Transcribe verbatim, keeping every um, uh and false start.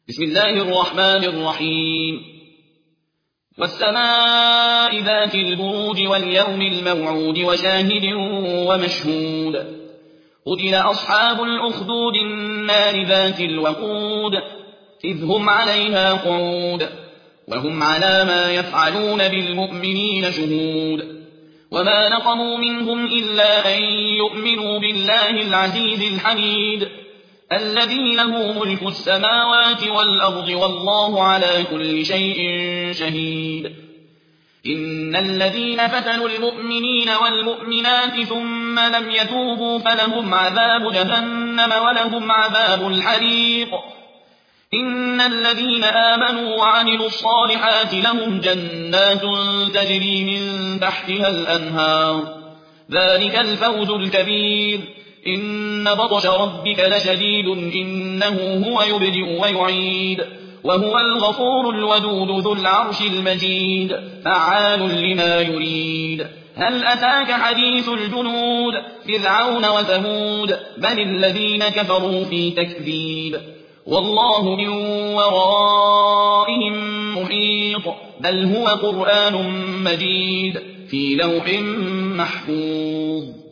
بسم الله الرحمن الرحيم والسماء ذات البروج واليوم الموعود وشاهد ومشهود قتل أصحاب الأخدود النار ذات الوقود إذ هم عليها قعود وهم على ما يفعلون بالمؤمنين شهود وما نقموا منهم إلا أن يؤمنوا بالله العزيز الحميد الذي له ملك السماوات والأرض والله على كل شيء شهيد إن الذين فتنوا المؤمنين والمؤمنات ثم لم يتوبوا فلهم عذاب جهنم ولهم عذاب الحريق إن الذين آمنوا وعملوا الصالحات لهم جنات تجري من تحتها الأنهار ذلك الفوز الكبير إن بطش ربك لشديد إنه هو يبدئ ويعيد وهو الغفور الودود ذو العرش المجيد فعال لما يريد هل أتاك حديث الجنود فرعون وثمود بل الذين كفروا في تكذيب والله من ورائهم محيط بل هو قرآن مجيد في لوح محفوظ